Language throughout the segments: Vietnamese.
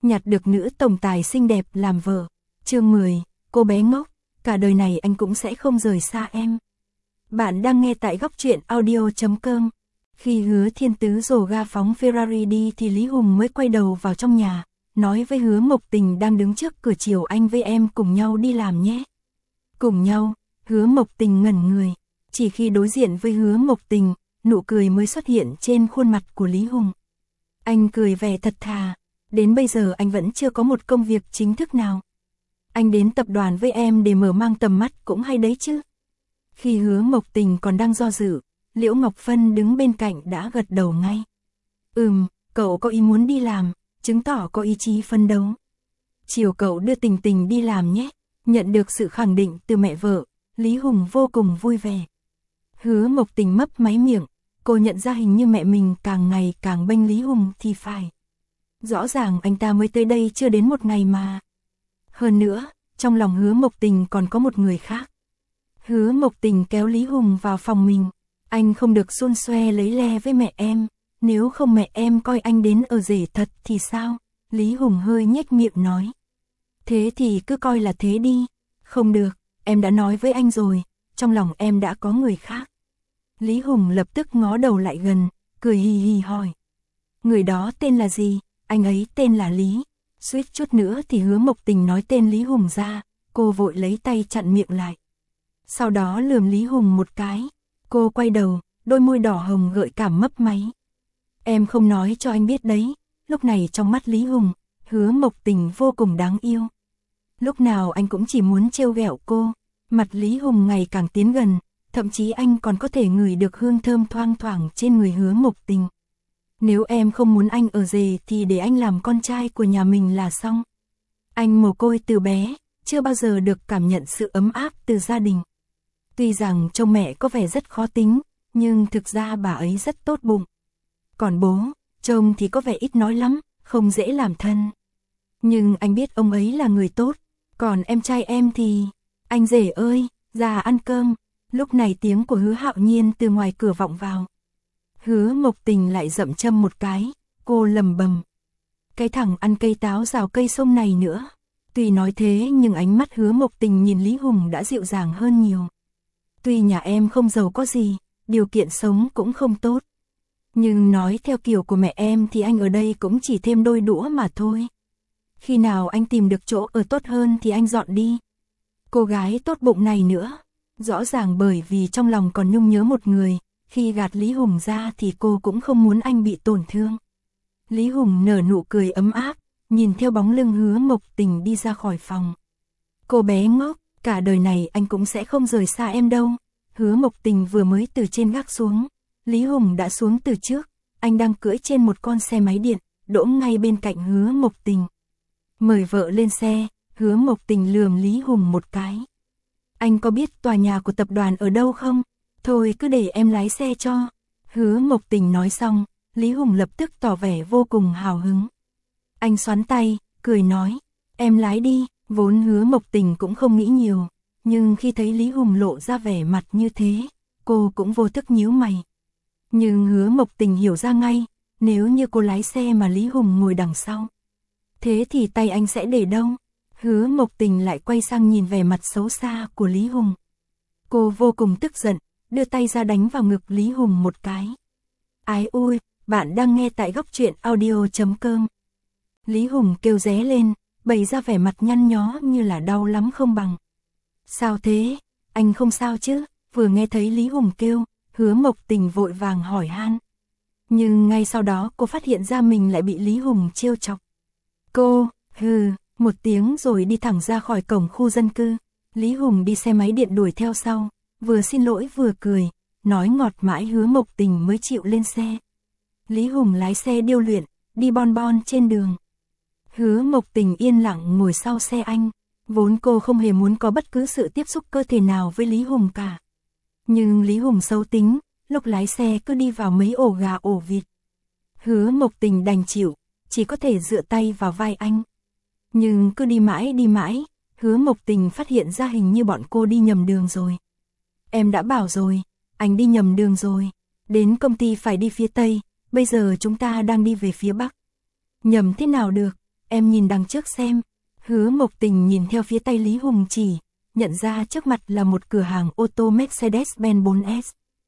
nhặt được nữ tổng tài xinh đẹp làm vợ. Chương 10, cô bé ngốc, cả đời này anh cũng sẽ không rời xa em. Bạn đang nghe tại góc truyện audio.com. Khi Hứa Thiên Tứ dồ ga phóng Ferrari đi thì Lý Hùng mới quay đầu vào trong nhà, nói với Hứa Mộc Tình đang đứng trước cửa chiều anh với em cùng nhau đi làm nhé. Cùng nhau, Hứa Mộc Tình ngẩn người, chỉ khi đối diện với Hứa Mộc Tình, nụ cười mới xuất hiện trên khuôn mặt của Lý Hùng. Anh cười vẻ thật thà, đến bây giờ anh vẫn chưa có một công việc chính thức nào. Anh đến tập đoàn với em để mở mang tầm mắt cũng hay đấy chứ. Khi Hứa Mộc Tình còn đang do dự, Liễu Ngọc Phân đứng bên cạnh đã gật đầu ngay. Cậu có ý muốn đi làm, chứng tỏ có ý chí phấn đấu. Chiều cậu đưa Tình Tình đi làm nhé. Nhận được sự khẳng định từ mẹ vợ, Lý Hùng vô cùng vui vẻ. Hứa Mộc Tình mấp máy miệng, cô nhận ra hình như mẹ mình càng ngày càng bênh Lý Hùng thì phải. Rõ ràng anh ta mới tới đây chưa đến một ngày mà. Hơn nữa, trong lòng Hứa Mộc Tình còn có một người khác. Hứa Mộc Tình kéo Lý Hùng vào phòng mình. Anh không được xôn xoe lấy le với mẹ em, nếu không mẹ em coi anh đến ở rể thật thì sao? Lý Hùng hơi nhếch miệng nói. Thế thì cứ coi là thế đi. Không được, em đã nói với anh rồi, trong lòng em đã có người khác. Lý Hùng lập tức ngó đầu lại gần, cười hì hì hỏi. Người đó tên là gì? Anh ấy tên là Lý. Suýt chút nữa thì Hứa Mộc Tình nói tên Lý Hùng ra, cô vội lấy tay chặn miệng lại. Sau đó lườm Lý Hùng một cái, cô quay đầu, đôi môi đỏ hồng gợi cảm mấp máy. Em không nói cho anh biết đấy, lúc này trong mắt Lý Hùng, Hứa Mộc Tình vô cùng đáng yêu. Lúc nào anh cũng chỉ muốn trêu ghẹo cô, mặt Lý Hùng ngày càng tiến gần, thậm chí anh còn có thể ngửi được hương thơm thoang thoảng trên người Hứa Mộc Tình. Nếu em không muốn anh ở rể thì để anh làm con trai của nhà mình là xong. Anh mồ côi từ bé, chưa bao giờ được cảm nhận sự ấm áp từ gia đình. Tuy rằng trông mẹ có vẻ rất khó tính, nhưng thực ra bà ấy rất tốt bụng. Còn bố, trông thì có vẻ ít nói lắm, không dễ làm thân. Nhưng anh biết ông ấy là người tốt, còn em trai em thì... Anh rể ơi, ra ăn cơm. Lúc này tiếng của Hứa Hạo Nhiên từ ngoài cửa vọng vào. Hứa Mộc Tình lại dậm châm một cái, cô lầm bầm. Cái thằng ăn cây táo rào cây sông này nữa. Tuy nói thế nhưng ánh mắt Hứa Mộc Tình nhìn Lý Hùng đã dịu dàng hơn nhiều. Tuy nhà em không giàu có gì, điều kiện sống cũng không tốt. Nhưng nói theo kiểu của mẹ em thì anh ở đây cũng chỉ thêm đôi đũa mà thôi. Khi nào anh tìm được chỗ ở tốt hơn thì anh dọn đi. Cô gái tốt bụng này nữa, rõ ràng bởi vì trong lòng còn nhung nhớ một người, khi gạt Lý Hùng ra thì cô cũng không muốn anh bị tổn thương. Lý Hùng nở nụ cười ấm áp, nhìn theo bóng lưng Hứa Mộc Tình đi ra khỏi phòng. Cô bé ngốc, cả đời này anh cũng sẽ không rời xa em đâu. Hứa Mộc Tình vừa mới từ trên gác xuống, Lý Hùng đã xuống từ trước, anh đang cưỡi trên một con xe máy điện, đỗ ngay bên cạnh Hứa Mộc Tình. Mời vợ lên xe, Hứa Mộc Tình lườm Lý Hùng một cái. Anh có biết tòa nhà của tập đoàn ở đâu không? Thôi cứ để em lái xe cho. Hứa Mộc Tình nói xong, Lý Hùng lập tức tỏ vẻ vô cùng hào hứng. Anh xoắn tay, cười nói, em lái đi. Vốn Hứa Mộc Tình cũng không nghĩ nhiều, nhưng khi thấy Lý Hùng lộ ra vẻ mặt như thế, cô cũng vô thức nhíu mày. Nhưng Hứa Mộc Tình hiểu ra ngay, nếu như cô lái xe mà Lý Hùng ngồi đằng sau, thế thì tay anh sẽ để đâu? Hứa Mộc Tình lại quay sang nhìn vẻ mặt xấu xa của Lý Hùng. Cô vô cùng tức giận, đưa tay ra đánh vào ngực Lý Hùng một cái. Ái ui, bạn đang nghe tại góc truyện audio.com. Lý Hùng kêu ré lên, bày ra vẻ mặt nhăn nhó như là đau lắm không bằng. Sao thế? Anh không sao chứ? Vừa nghe thấy Lý Hùng kêu, Hứa Mộc Tình vội vàng hỏi han. Nhưng ngay sau đó cô phát hiện ra mình lại bị Lý Hùng trêu chọc. Cô, một tiếng rồi đi thẳng ra khỏi cổng khu dân cư. Lý Hùng đi xe máy điện đuổi theo sau, vừa xin lỗi vừa cười, nói ngọt mãi Hứa Mộc Tình mới chịu lên xe. Lý Hùng lái xe điêu luyện, đi bon bon trên đường. Hứa Mộc Tình yên lặng ngồi sau xe anh, vốn cô không hề muốn có bất cứ sự tiếp xúc cơ thể nào với Lý Hùng cả. Nhưng Lý Hùng xấu tính, lúc lái xe cứ đi vào mấy ổ gà ổ vịt. Hứa Mộc Tình đành chịu, chỉ có thể dựa tay vào vai anh. Nhưng cứ đi mãi, Hứa Mộc Tình phát hiện ra hình như bọn cô đi nhầm đường rồi. Em đã bảo rồi, anh đi nhầm đường rồi, đến công ty phải đi phía Tây, bây giờ chúng ta đang đi về phía Bắc. Nhầm thế nào được, em nhìn đằng trước xem. Hứa Mộc Tình nhìn theo phía tay Lý Hùng chỉ, nhận ra trước mặt là một cửa hàng ô tô Mercedes-Benz 4S.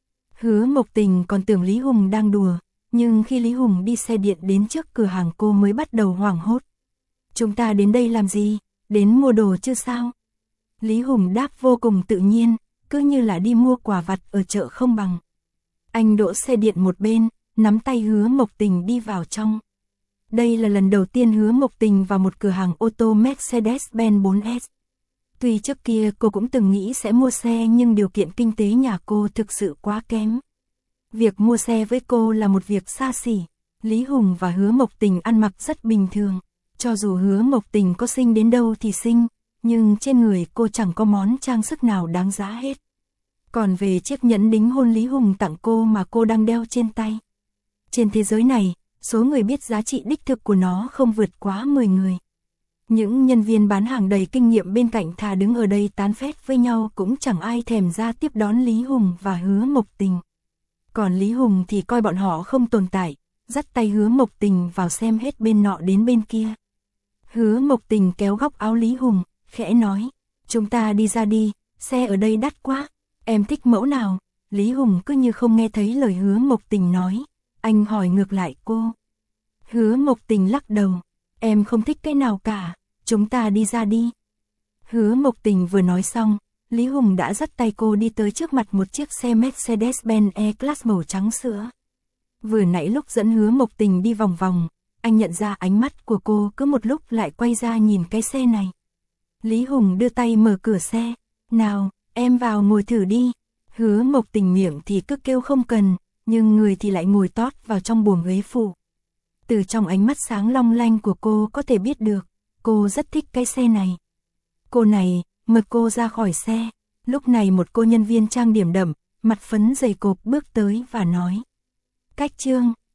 Hứa Mộc Tình còn tưởng Lý Hùng đang đùa, nhưng khi Lý Hùng đi xe điện đến trước cửa hàng cô mới bắt đầu hoảng hốt. Chúng ta đến đây làm gì? Đến mua đồ chứ sao? Lý Hùng đáp vô cùng tự nhiên, cứ như là đi mua quà vặt ở chợ không bằng. Anh đỗ xe điện một bên, nắm tay Hứa Mộc Tình đi vào trong. Đây là lần đầu tiên Hứa Mộc Tình vào một cửa hàng ô tô Mercedes-Benz 4S. Tuy trước kia cô cũng từng nghĩ sẽ mua xe nhưng điều kiện kinh tế nhà cô thực sự quá kém. Việc mua xe với cô là một việc xa xỉ. Lý Hùng và Hứa Mộc Tình ăn mặc rất bình thường. Cho dù Hứa Mộc Tình có xinh đến đâu thì xinh, nhưng trên người cô chẳng có món trang sức nào đáng giá hết. Còn về chiếc nhẫn đính hôn Lý Hùng tặng cô mà cô đang đeo trên tay. Trên thế giới này, số người biết giá trị đích thực của nó không vượt quá 10 người. Những nhân viên bán hàng đầy kinh nghiệm bên cạnh thà đứng ở đây tán phét với nhau cũng chẳng ai thèm ra tiếp đón Lý Hùng và Hứa Mộc Tình. Còn Lý Hùng thì coi bọn họ không tồn tại, dắt tay Hứa Mộc Tình vào xem hết bên nọ đến bên kia. Hứa Mộc Tình kéo góc áo Lý Hùng, khẽ nói, chúng ta đi ra đi, xe ở đây đắt quá, em thích mẫu nào? Lý Hùng cứ như không nghe thấy lời Hứa Mộc Tình nói, anh hỏi ngược lại cô. Hứa Mộc Tình lắc đầu, em không thích cái nào cả, chúng ta đi ra đi. Hứa Mộc Tình vừa nói xong, Lý Hùng đã dắt tay cô đi tới trước mặt một chiếc xe Mercedes-Benz E-Class màu trắng sữa. Vừa nãy lúc dẫn Hứa Mộc Tình đi vòng vòng, anh nhận ra ánh mắt của cô cứ một lúc lại quay ra nhìn cái xe này. Lý Hùng đưa tay mở cửa xe, nào, em vào ngồi thử đi. Hứa Mộc Tình miệng thì cứ kêu không cần, nhưng người thì lại ngồi tót vào trong buồng ghế phụ. Từ trong ánh mắt sáng long lanh của cô có thể biết được, cô rất thích cái xe này. Cô này, mời cô ra khỏi xe. Lúc này một cô nhân viên trang điểm đậm, mặt phấn dày cộp bước tới và nói. Cách Trương,